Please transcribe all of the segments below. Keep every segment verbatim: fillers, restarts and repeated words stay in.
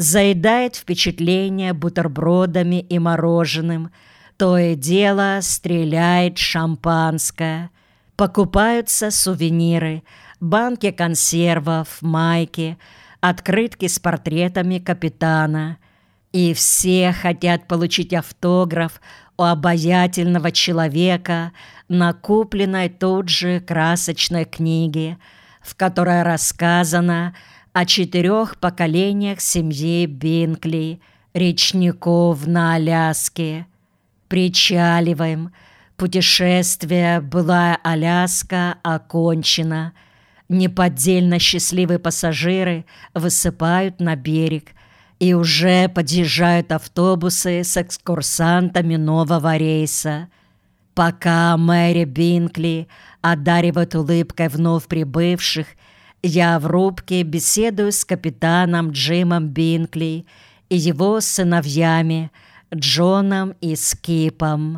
заедает впечатление бутербродами и мороженым, то и дело стреляет шампанское. Покупаются сувениры, банки консервов, майки, открытки с портретами капитана. И все хотят получить автограф у обаятельного человека на купленной тут же красочной книге, в которой рассказано о четырех поколениях семьи Бинкли, речников на Аляске. Причаливаем. Путешествие «Былая Аляска» окончено. Неподдельно счастливые пассажиры высыпают на берег, и уже подъезжают автобусы с экскурсантами нового рейса. Пока Мэри Бинкли одаривает улыбкой вновь прибывших, я в рубке беседую с капитаном Джимом Бинкли и его сыновьями Джоном и Скипом.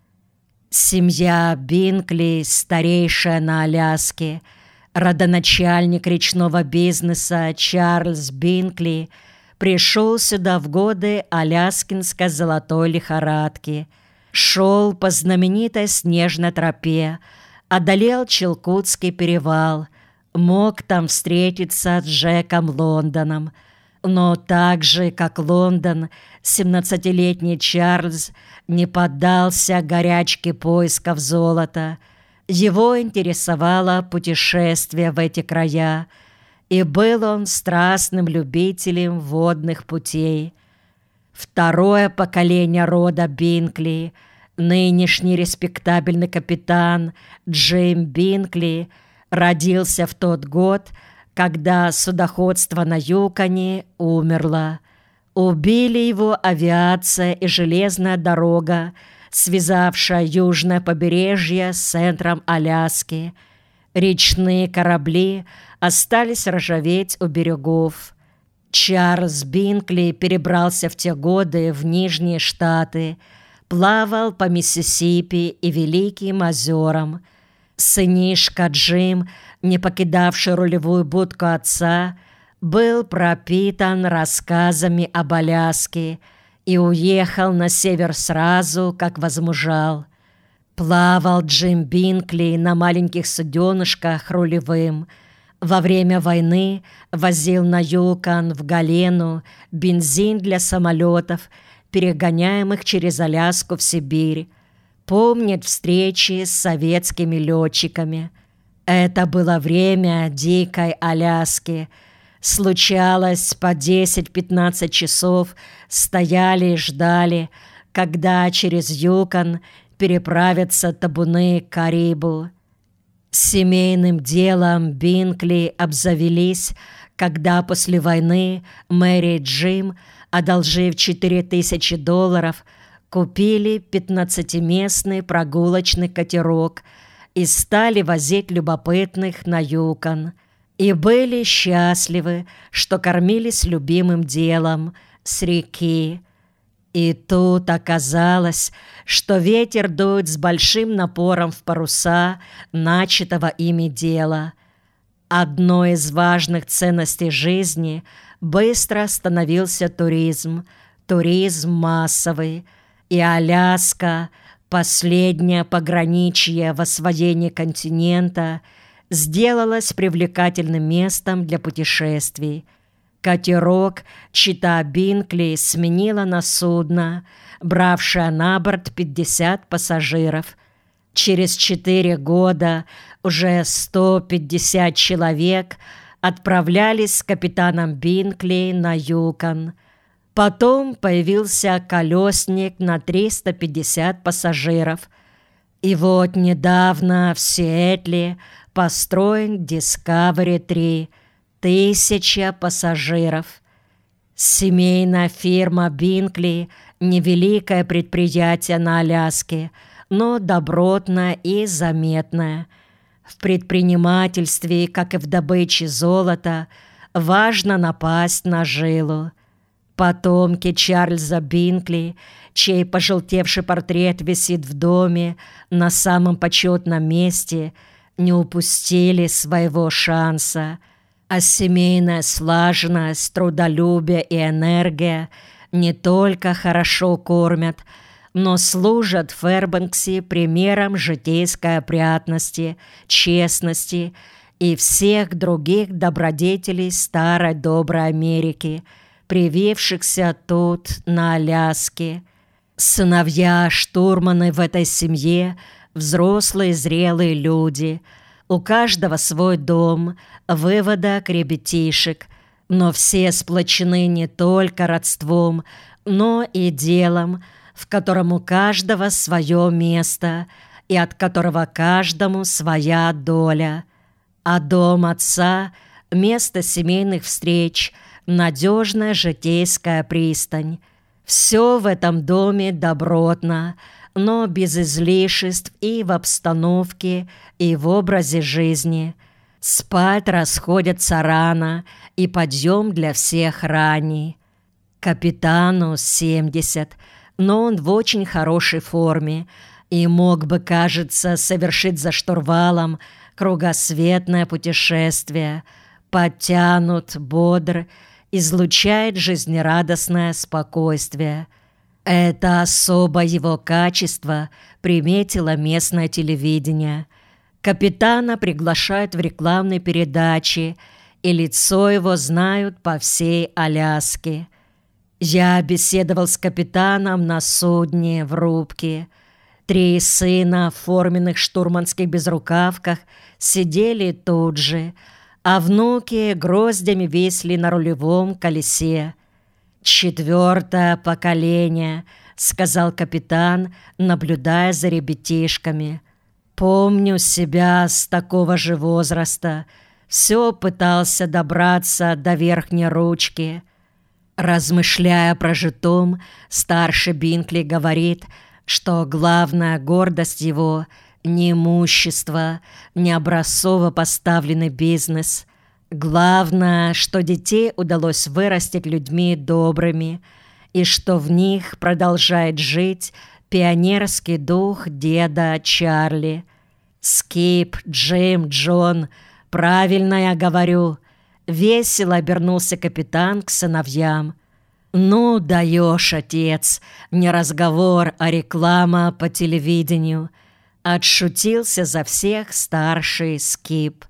Семья Бинкли, старейшая на Аляске, родоначальник речного бизнеса Чарльз Бинкли, пришел сюда в годы аляскинской золотой лихорадки, шел по знаменитой снежной тропе, одолел Чилкутский перевал, мог там встретиться с Джеком Лондоном. Но так же, как Лондон, семнадцатилетний Чарльз не поддался горячке поисков золота. Его интересовало путешествие в эти края, и был он страстным любителем водных путей. Второе поколение рода Бинкли, нынешний респектабельный капитан Джим Бинкли, родился в тот год, когда судоходство на Юконе умерло. Убили его авиация и железная дорога, связавшая южное побережье с центром Аляски. Речные корабли остались ржаветь у берегов. Чарльз Бинкли перебрался в те годы в Нижние Штаты, плавал по Миссисипи и Великим озерам. Сынишка Джим, не покидавший рулевую будку отца, был пропитан рассказами об Аляске и уехал на север сразу, как возмужал. Плавал Джим Бинкли на маленьких суденышках рулевым. Во время войны возил на Юкон в Галену бензин для самолетов, перегоняемых через Аляску в Сибирь. Помнит встречи с советскими летчиками. Это было время дикой Аляски. Случалось, по десять-пятнадцать часов стояли и ждали, когда через Юкон переправятся табуны карибу. Семейным делом Бинкли обзавелись, когда после войны Мэри и Джим, одолжив четыре тысячи долларов, купили пятнадцатиместный прогулочный катерок и стали возить любопытных на Юкон. И были счастливы, что кормились любимым делом с реки. И тут оказалось, что ветер дует с большим напором в паруса начатого ими дела. Одной из важных ценностей жизни быстро становился туризм, туризм массовый, и Аляска, последнее пограничье в освоении континента, сделалась привлекательным местом для путешествий. Катерок чита Бинкли сменила на судно, бравшее на борт пятьдесят пассажиров. Через четыре года уже сто пятьдесят человек отправлялись с капитаном Бинкли на Юкон. Потом появился колесник на триста пятьдесят пассажиров. И вот недавно в Сиэтле построен Discovery три, тысяча пассажиров. Семейная фирма Бинкли – невеликое предприятие на Аляске, но добротное и заметное. В предпринимательстве, как и в добыче золота, важно напасть на жилу. Потомки Чарльза Бинкли, чей пожелтевший портрет висит в доме на самом почетном месте, не упустили своего шанса. А семейная слаженность, трудолюбие и энергия не только хорошо кормят, но служат в Фэрбанксе примером житейской опрятности, честности и всех других добродетелей старой доброй Америки, привившихся тут, на Аляске. Сыновья штурманы в этой семье – взрослые зрелые люди. У каждого свой дом, выводок ребятишек, но все сплочены не только родством, но и делом, в котором у каждого свое место и от которого каждому своя доля. А дом отца – место семейных встреч, надежная житейская пристань. Все в этом доме добротно, но без излишеств и в обстановке, и в образе жизни. Спать расходятся рано, и подъем для всех ранний. Капитану семьдесят, но он в очень хорошей форме и мог бы, кажется, совершить за штурвалом кругосветное путешествие. Подтянут, бодр, излучает жизнерадостное спокойствие. Это особо его качество приметило местное телевидение. Капитана приглашают в рекламные передачи, и лицо его знают по всей Аляске. Я беседовал с капитаном на судне в рубке. Три сына в форменных штурманских безрукавках сидели тут же, а внуки гроздями висли на рулевом колесе. «Четвертое поколение», — сказал капитан, наблюдая за ребятишками. «Помню себя с такого же возраста. Все пытался добраться до верхней ручки». Размышляя о прожитом, старший Бинкли говорит, что главная гордость его — не имущество, не образцово поставленный бизнес. Главное, что детей удалось вырастить людьми добрыми, и что в них продолжает жить пионерский дух деда Чарли. «Скип, Джим, Джон, правильно я говорю», — весело обернулся капитан к сыновьям. «Ну, даешь, отец, не разговор, а реклама по телевидению», — отшутился за всех старший Скип.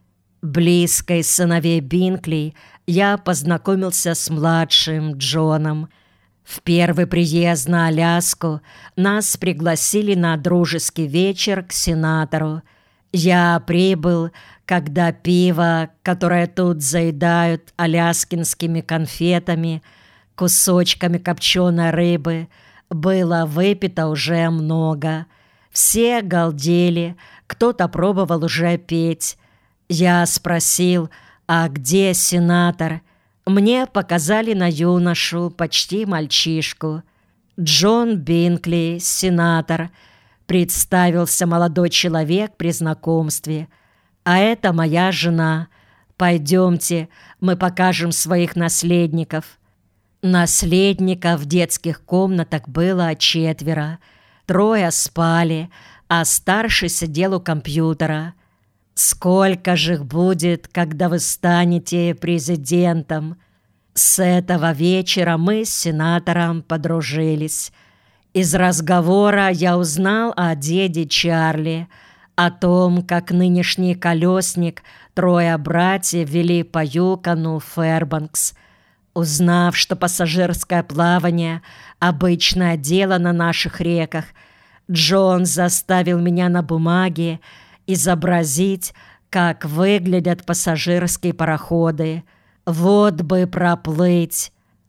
Близко из сыновей Бинкли я познакомился с младшим Джоном. В первый приезд на Аляску нас пригласили на дружеский вечер к сенатору. Я прибыл, когда пиво, которое тут заедают аляскинскими конфетами, кусочками копченой рыбы, было выпито уже много. Все галдели, кто-то пробовал уже петь. Я спросил, а где сенатор? Мне показали на юношу, почти мальчишку. «Джон Бинкли, сенатор», — представился молодой человек при знакомстве. «А это моя жена. Пойдемте, мы покажем своих наследников». Наследников в детских комнатах было четверо. Трое спали, а старший сидел у компьютера. «Сколько же их будет, когда вы станете президентом?» С этого вечера мы с сенатором подружились. Из разговора я узнал о деде Чарли, о том, как нынешний колесник, трое братьев вели по Юкону в Фэрбанкс. Узнав, что пассажирское плавание – обычное дело на наших реках, Джон заставил меня на бумаге изобразить, как выглядят пассажирские пароходы. Вот бы проплыть.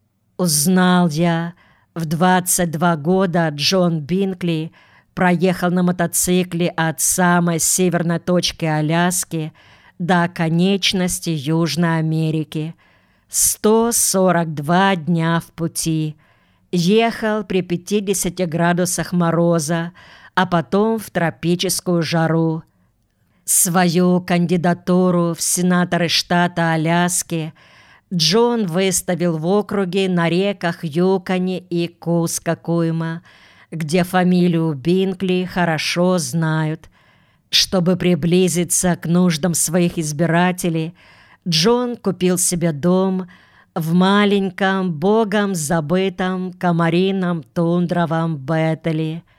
Узнал я, в двадцать два года Джон Бинкли проехал на мотоцикле от самой северной точки Аляски до конечности Южной Америки. сто сорок два дня в пути. Ехал при пятидесяти градусах мороза, а потом в тропическую жару. Свою кандидатуру в сенаторы штата Аляски Джон выставил в округе на реках Юконе и Кускокуйма, где фамилию Бинкли хорошо знают. Чтобы приблизиться к нуждам своих избирателей, Джон купил себе дом в маленьком, богом забытом комарином тундровом Беттели.